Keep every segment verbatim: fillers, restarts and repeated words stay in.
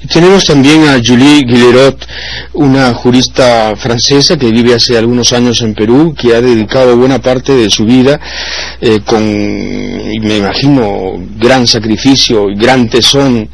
Tenemos también a Julie Guillerot, una jurista francesa que vive hace algunos años en Perú, que ha dedicado buena parte de su vida eh, con, me imagino, gran sacrificio y gran tesón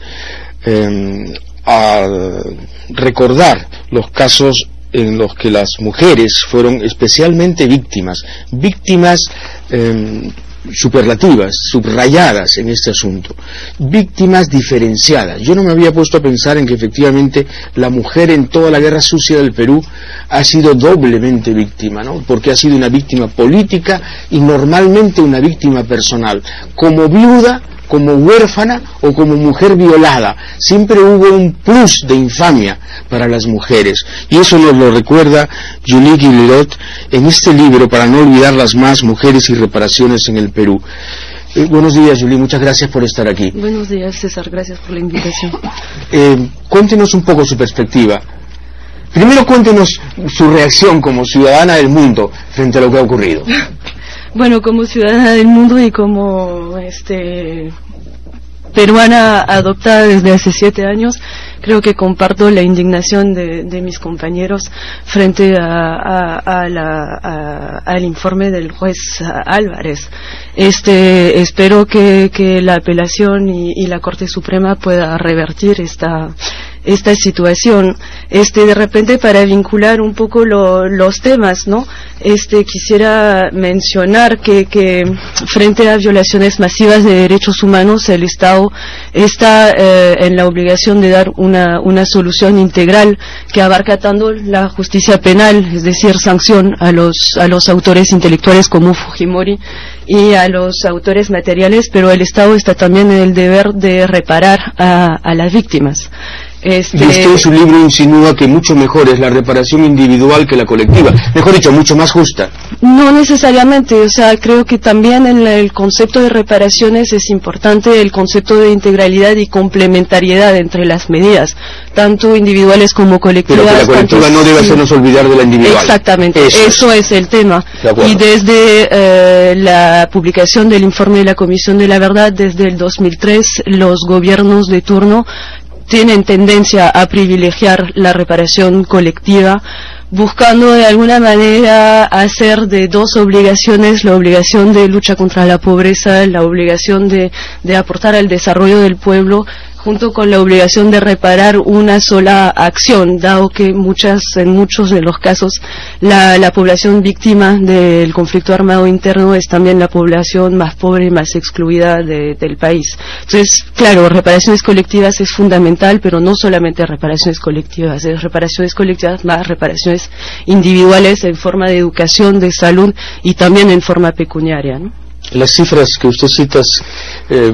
eh, a recordar los casos en los que las mujeres fueron especialmente víctimas, víctimas eh, superlativas, subrayadas en este asunto, víctimas diferenciadas. Yo no me había puesto a pensar en que efectivamente la mujer en toda la guerra sucia del Perú ha sido doblemente víctima, ¿no? Porque ha sido una víctima política y normalmente una víctima personal, como viuda, como huérfana o como mujer violada. Siempre hubo un plus de infamia para las mujeres, y eso nos lo recuerda Julie Guillerot en este libro, Para no olvidarlas más, mujeres y reparaciones en el Perú. Eh, buenos días, Julie, muchas gracias por estar aquí. Buenos días, César, gracias por la invitación. Eh, cuéntenos un poco su perspectiva. Primero cuéntenos su reacción como ciudadana del mundo frente a lo que ha ocurrido. Bueno, como ciudadana del mundo y como este peruana adoptada desde hace siete años, creo que comparto la indignación de, de mis compañeros frente a, a, a la, a, al informe del juez Álvarez. Este, espero que, que la apelación y, y la Corte Suprema pueda revertir esta esta situación. Este, de repente, para vincular un poco lo, los temas, ¿no? Este, quisiera mencionar que, que frente a violaciones masivas de derechos humanos, el Estado está eh, en la obligación de dar una, una solución integral que abarca tanto la justicia penal, es decir, sanción a los, a los autores intelectuales como Fujimori y a los autores materiales, pero el Estado está también en el deber de reparar a, a las víctimas. Este... Y usted en su libro insinúa que mucho mejor es la reparación individual que la colectiva, mejor dicho, mucho más justa. No necesariamente, o sea, creo que también en el concepto de reparaciones es importante el concepto de integralidad y complementariedad entre las medidas, tanto individuales como colectivas. Pero que la colectiva tanto... no debe hacernos olvidar de la individual. Exactamente, eso, eso es. es el tema. Y desde eh, la publicación del informe de la Comisión de la Verdad, desde el dos mil tres, los gobiernos de turno tienen tendencia a privilegiar la reparación colectiva, buscando de alguna manera hacer de dos obligaciones la obligación de lucha contra la pobreza, la obligación de, de aportar al desarrollo del pueblo, junto con la obligación de reparar una sola acción, dado que muchas, en muchos de los casos la, la población víctima del conflicto armado interno es también la población más pobre y más excluida de, del país. Entonces, claro, reparaciones colectivas es fundamental, pero no solamente reparaciones colectivas, es reparaciones colectivas más reparaciones individuales en forma de educación, de salud y también en forma pecuniaria, ¿no? Las cifras que usted cita eh,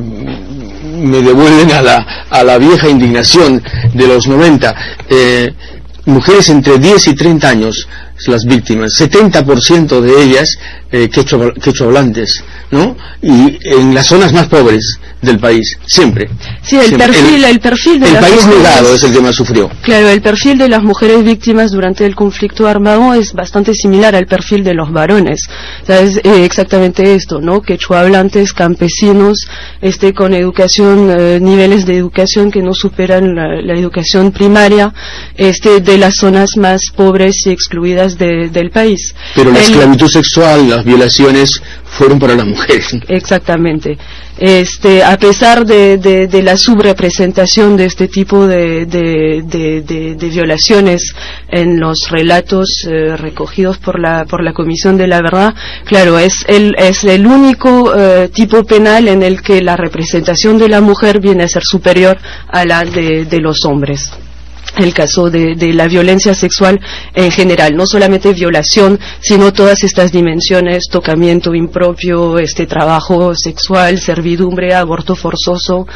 me devuelven a la, a la vieja indignación de los noventa. Eh, mujeres entre diez y treinta años, las víctimas, setenta por ciento de ellas eh, quechua, quechuahablantes, ¿no? Y en las zonas más pobres del país, siempre. Sí, el siempre. perfil, el, el perfil de el las país mujeres, negado es el que más sufrió. Claro, el perfil de las mujeres víctimas durante el conflicto armado es bastante similar al perfil de los varones. O sea, es eh, exactamente esto, ¿no? Quechuahablantes, campesinos, este, con educación, eh, niveles de educación que no superan la, la educación primaria, este, de las zonas más pobres y excluidas de, del país. Pero la el, esclavitud sexual, las violaciones fueron para las mujeres. Exactamente. Este, a pesar de, de, de la subrepresentación de este tipo de, de, de, de, de violaciones en los relatos eh, recogidos por la por la Comisión de la Verdad, claro, es el es el único eh, tipo penal en el que la representación de la mujer viene a ser superior a la de, de los hombres. El caso de, de la violencia sexual en general, no solamente violación, sino todas estas dimensiones, tocamiento impropio, este trabajo sexual, servidumbre, aborto forzoso,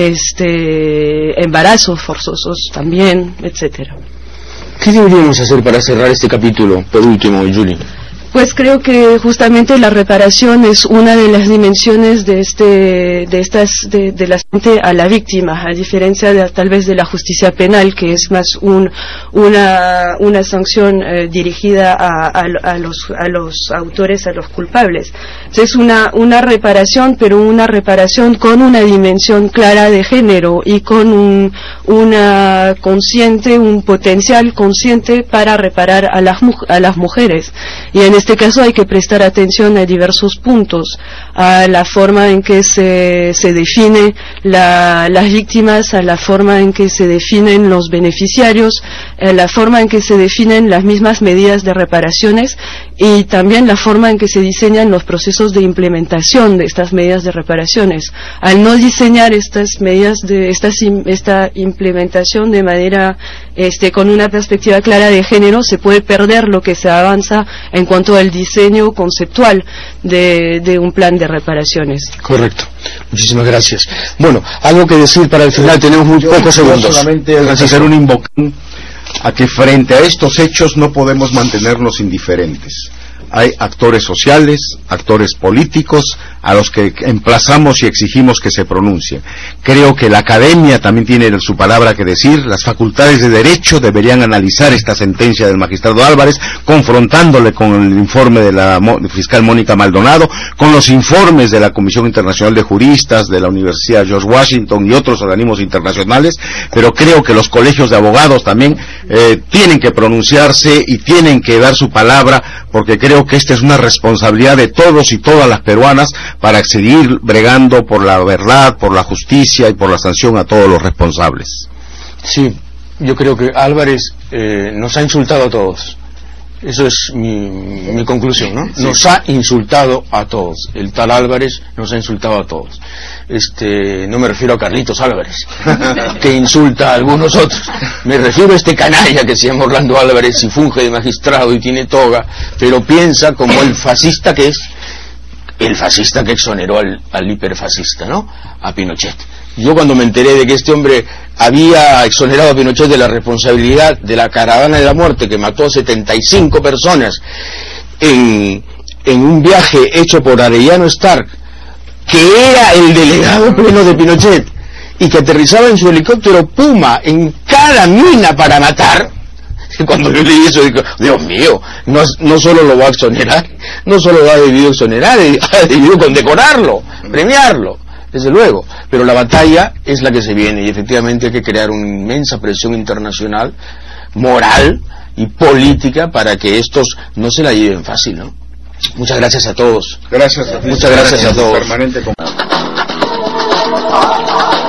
este embarazos forzosos también, etcétera. ¿Qué deberíamos hacer para cerrar este capítulo, por último, Julie? Pues creo que justamente la reparación es una de las dimensiones de este, de estas, de, de la frente a la víctima, a diferencia de, tal vez de la justicia penal, que es más un, una, una sanción eh, dirigida a, a, a los, a los autores, a los culpables. Es una, una reparación, pero una reparación con una dimensión clara de género y con un, una consciente, un potencial consciente para reparar a las, a las mujeres. Y en este caso hay que prestar atención a diversos puntos, a la forma en que se, se define la, las víctimas, a la forma en que se definen los beneficiarios, a la forma en que se definen las mismas medidas de reparaciones y también la forma en que se diseñan los procesos de implementación de estas medidas de reparaciones. Al no diseñar estas medidas de estas, esta implementación de manera este, con una perspectiva clara de género, se puede perder lo que se avanza en cuanto al diseño conceptual de, de un plan de reparaciones. Correcto. Muchísimas gracias. Bueno, algo que decir para el final, tenemos muy yo, pocos yo segundos. Solamente hacer un invocación a que frente a estos hechos no podemos mantenernos indiferentes. Hay actores sociales, actores políticos, a los que emplazamos y exigimos que se pronuncien. Creo que la academia también tiene su palabra que decir. Las facultades de Derecho deberían analizar esta sentencia del magistrado Álvarez, confrontándole con el informe de la fiscal Mónica Maldonado, con los informes de la Comisión Internacional de Juristas, de la Universidad George Washington y otros organismos internacionales, pero creo que los colegios de abogados también eh, tienen que pronunciarse y tienen que dar su palabra, porque creo que esta es una responsabilidad de todos y todas las peruanas para seguir bregando por la verdad, por la justicia y por la sanción a todos los responsables. Sí, yo creo que Álvarez eh, nos ha insultado a todos. Eso es mi, mi conclusión, ¿no? Sí. Nos ha insultado a todos. El tal Álvarez nos ha insultado a todos. Este, no me refiero a Carlitos Álvarez, que insulta a algunos otros. Me refiero a este canalla que se llama Orlando Álvarez y funge de magistrado y tiene toga, pero piensa como el fascista que es, el fascista que exoneró al, al hiperfascista, ¿no? A Pinochet. Yo cuando me enteré de que este hombre había exonerado a Pinochet de la responsabilidad de la caravana de la muerte que mató a setenta y cinco personas en, en un viaje hecho por Arellano Stark, que era el delegado pleno de Pinochet y que aterrizaba en su helicóptero Puma en cada mina para matar, cuando yo leí eso digo, Dios mío, no, no solo lo va a exonerar, no solo lo ha debido exonerar, ha debido condecorarlo, premiarlo, desde luego, pero la batalla es la que se viene y efectivamente hay que crear una inmensa presión internacional, moral y política para que estos no se la lleven fácil, ¿no? Muchas gracias a todos. Gracias a ti. Muchas gracias a todos. Permanente